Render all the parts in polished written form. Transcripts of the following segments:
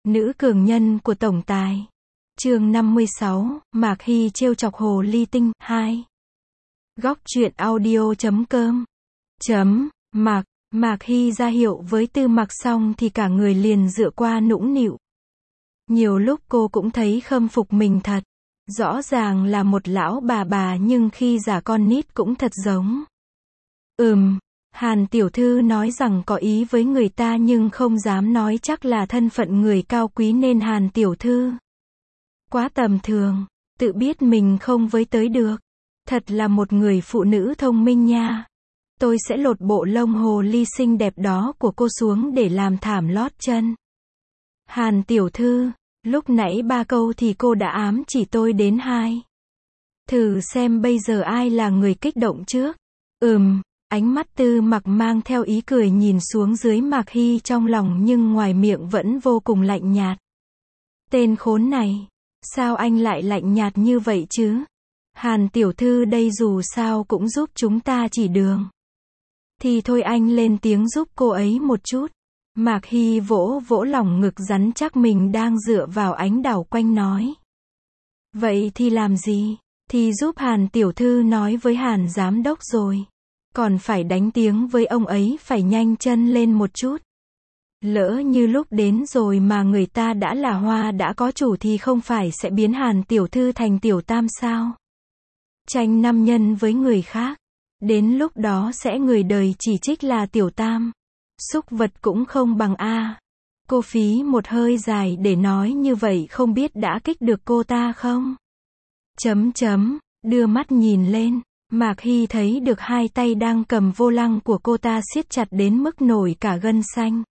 Nữ cường nhân của tổng tài. Chương 56, Mạc Hy trêu chọc hồ ly tinh 2. Góc truyện audio.com. Mạc Hy ra hiệu với Tư Mặc xong thì cả người liền dựa qua nũng nịu. Nhiều lúc cô cũng thấy khâm phục mình thật. Rõ ràng là một lão bà nhưng khi giả con nít cũng thật giống. Hàn tiểu thư nói rằng có ý với người ta nhưng không dám nói chắc là thân phận người cao quý nên Hàn tiểu thư quá tầm thường, tự biết mình không với tới được. Thật là một người phụ nữ thông minh nha. Tôi sẽ lột bộ lông hồ ly xinh đẹp đó của cô xuống để làm thảm lót chân. Hàn tiểu thư, lúc nãy 3 câu thì cô đã ám chỉ tôi đến 2. Thử xem bây giờ ai là người kích động trước. Ánh mắt Tư Mặc mang theo ý cười nhìn xuống dưới Mạc Hy trong lòng nhưng ngoài miệng vẫn vô cùng lạnh nhạt. Tên khốn này, sao anh lại lạnh nhạt như vậy chứ? Hàn tiểu thư đây dù sao cũng giúp chúng ta chỉ đường. Thì thôi anh lên tiếng giúp cô ấy một chút. Mạc Hy vỗ vỗ lòng ngực rắn chắc mình đang dựa vào ánh đảo quanh nói. Vậy thì làm gì? Thì giúp Hàn tiểu thư nói với Hàn giám đốc rồi. Còn phải đánh tiếng với ông ấy phải nhanh chân lên một chút. Lỡ như lúc đến rồi mà người ta đã là hoa đã có chủ thì không phải sẽ biến Hàn tiểu thư thành tiểu tam sao? Tranh nam nhân với người khác. Đến lúc đó sẽ người đời chỉ trích là tiểu tam. Súc vật cũng không bằng a. Cô phí một hơi dài để nói như vậy không biết đã kích được cô ta không? Đưa mắt nhìn lên. Mạc Hy thấy được hai tay đang cầm vô lăng của cô ta siết chặt đến mức nổi cả gân xanh.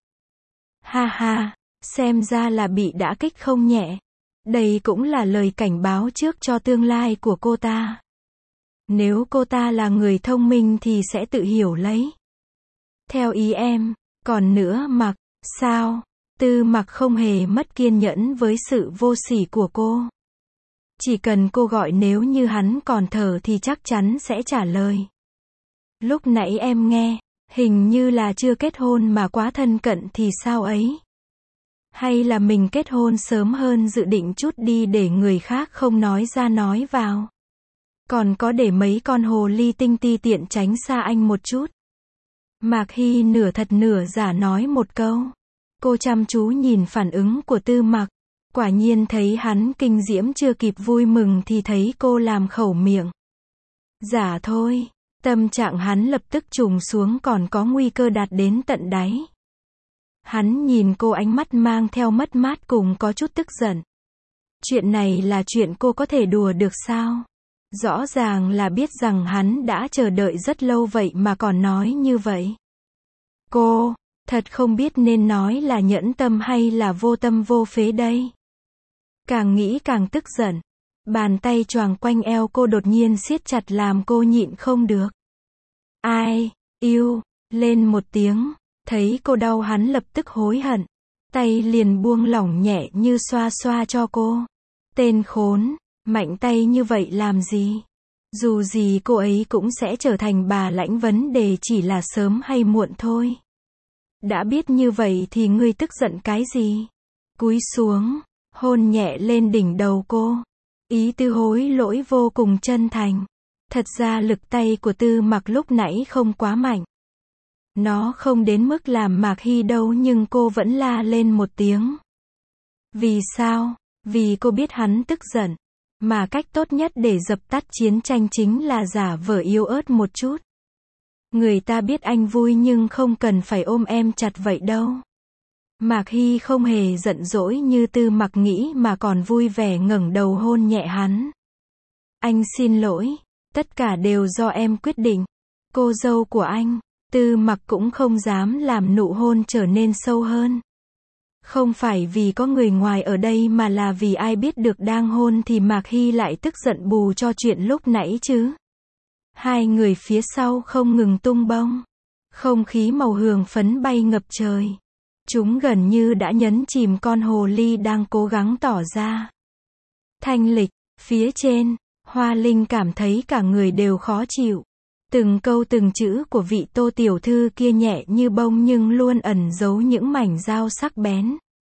Ha, xem ra là bị đã kích không nhẹ. Đây cũng là lời cảnh báo trước cho tương lai của cô ta. Nếu cô ta là người thông minh thì sẽ tự hiểu lấy. Theo ý em, còn nữa Mặc, sao? Tư Mặc không hề mất kiên nhẫn với sự vô sỉ của cô. Chỉ cần cô gọi nếu như hắn còn thở thì chắc chắn sẽ trả lời. Lúc nãy em nghe, hình như là chưa kết hôn mà quá thân cận thì sao ấy? Hay là mình kết hôn sớm hơn dự định chút đi để người khác không nói ra nói vào? Còn có để mấy con hồ ly tinh ti tiện tránh xa anh một chút. Mạc Hy nửa thật nửa giả nói một câu. Cô chăm chú nhìn phản ứng của Tư Mặc. Quả nhiên thấy hắn kinh diễm chưa kịp vui mừng thì thấy cô làm khẩu miệng. Giả thôi, tâm trạng hắn lập tức trùng xuống còn có nguy cơ đạt đến tận đáy. Hắn nhìn cô ánh mắt mang theo mất mát cùng có chút tức giận. Chuyện này là chuyện cô có thể đùa được sao? Rõ ràng là biết rằng hắn đã chờ đợi rất lâu vậy mà còn nói như vậy. Cô, thật không biết nên nói là nhẫn tâm hay là vô tâm vô phế đây. Càng nghĩ càng tức giận. Bàn tay choàng quanh eo cô đột nhiên siết chặt làm cô nhịn không được. Ai, yêu, lên một tiếng. Thấy cô đau hắn lập tức hối hận. Tay liền buông lỏng nhẹ như xoa xoa cho cô. Tên khốn, mạnh tay như vậy làm gì? Dù gì cô ấy cũng sẽ trở thành bà lãnh, vấn đề chỉ là sớm hay muộn thôi. Đã biết như vậy thì ngươi tức giận cái gì? Cúi xuống, hôn nhẹ lên đỉnh đầu cô. Ý tứ hối lỗi vô cùng chân thành. Thật ra lực tay của Tư Mặc lúc nãy không quá mạnh. Nó không đến mức làm Mạc Hy đâu nhưng cô vẫn la lên một tiếng. Vì sao? Vì cô biết hắn tức giận. Mà cách tốt nhất để dập tắt chiến tranh chính là giả vờ yếu ớt một chút. Người ta biết anh vui nhưng không cần phải ôm em chặt vậy đâu. Mạc Hy không hề giận dỗi như Tư Mặc nghĩ mà còn vui vẻ ngẩng đầu hôn nhẹ hắn. Anh xin lỗi, tất cả đều do em quyết định. Cô dâu của anh. Tư Mặc cũng không dám làm nụ hôn trở nên sâu hơn. Không phải vì có người ngoài ở đây mà là vì ai biết được đang hôn thì Mạc Hy lại tức giận bù cho chuyện lúc nãy chứ. Hai người phía sau không ngừng tung bông. Không khí màu hường phấn bay ngập trời. Chúng gần như đã nhấn chìm con hồ ly đang cố gắng tỏ ra thanh lịch. Phía trên, Hoa Linh cảm thấy cả người đều khó chịu. Từng câu từng chữ của vị Tô tiểu thư kia nhẹ như bông nhưng luôn ẩn giấu những mảnh dao sắc bén.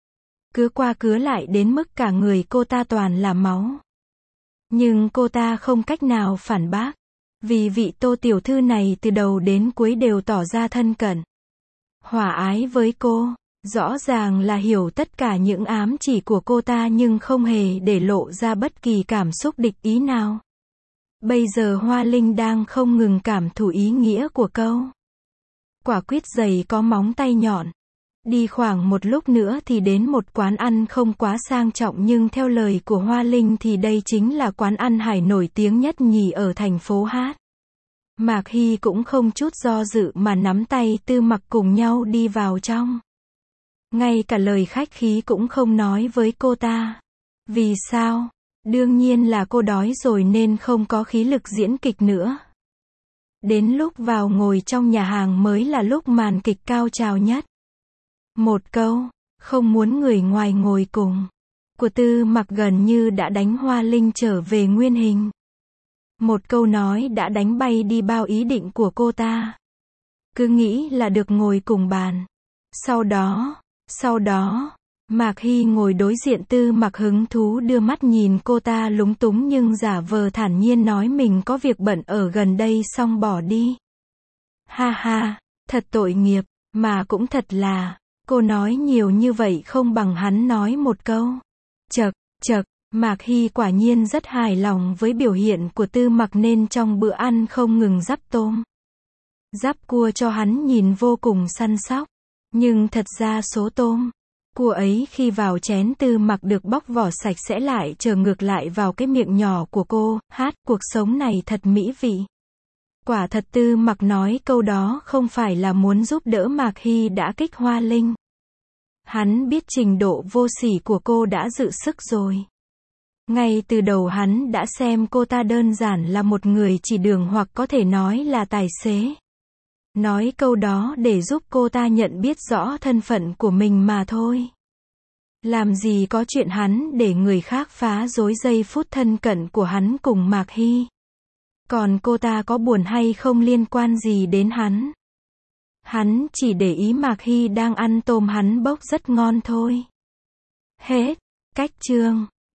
cứ qua cứa lại đến mức cả người cô ta toàn là máu. Nhưng cô ta không cách nào phản bác, vì vị Tô tiểu thư này từ đầu đến cuối đều tỏ ra thân cận, hòa ái với cô, rõ ràng là hiểu tất cả những ám chỉ của cô ta nhưng không hề để lộ ra bất kỳ cảm xúc địch ý nào. Bây giờ Hoa Linh đang không ngừng cảm thụ ý nghĩa của câu quả quýt dày có móng tay nhọn. Đi khoảng một lúc nữa thì đến một quán ăn không quá sang trọng nhưng theo lời của Hoa Linh thì đây chính là quán ăn hải nổi tiếng nhất nhì ở thành phố Hát. Mạc Hy cũng không chút do dự mà nắm tay Tư Mặc cùng nhau đi vào trong. Ngay cả lời khách khí cũng không nói với cô ta. Vì sao? Đương nhiên là cô đói rồi nên không có khí lực diễn kịch nữa. Đến lúc vào ngồi trong nhà hàng mới là lúc màn kịch cao trào nhất. Một câu, không muốn người ngoài ngồi cùng, của Tư Mặc gần như đã đánh Hoa Linh trở về nguyên hình. Một câu nói đã đánh bay đi bao ý định của cô ta. Cứ nghĩ là được ngồi cùng bàn. Sau đó, Mạc Hy ngồi đối diện Tư Mặc hứng thú đưa mắt nhìn cô ta lúng túng nhưng giả vờ thản nhiên nói mình có việc bận ở gần đây xong bỏ đi. Ha ha, thật tội nghiệp, mà cũng thật là, cô nói nhiều như vậy không bằng hắn nói một câu. Chậc, Mạc Hy quả nhiên rất hài lòng với biểu hiện của Tư Mặc nên trong bữa ăn không ngừng rắc tôm, rắc cua cho hắn nhìn vô cùng săn sóc. Nhưng thật ra số tôm, cua ấy khi vào chén Tư Mặc được bóc vỏ sạch sẽ lại trở ngược lại vào cái miệng nhỏ của cô. Cuộc sống này thật mỹ vị. Quả thật Tư Mặc nói câu đó không phải là muốn giúp đỡ Mạc Hy đã kích Hoa Linh. Hắn biết trình độ vô sỉ của cô đã dự sức rồi. Ngay từ đầu hắn đã xem cô ta đơn giản là một người chỉ đường hoặc có thể nói là tài xế. Nói câu đó để giúp cô ta nhận biết rõ thân phận của mình mà thôi. Làm gì có chuyện hắn để người khác phá rối giây phút thân cận của hắn cùng Mạc Hy. Còn cô ta có buồn hay không liên quan gì đến hắn. Hắn chỉ để ý Mạc Hy đang ăn tôm hắn bốc rất ngon thôi. Hết. Cách chương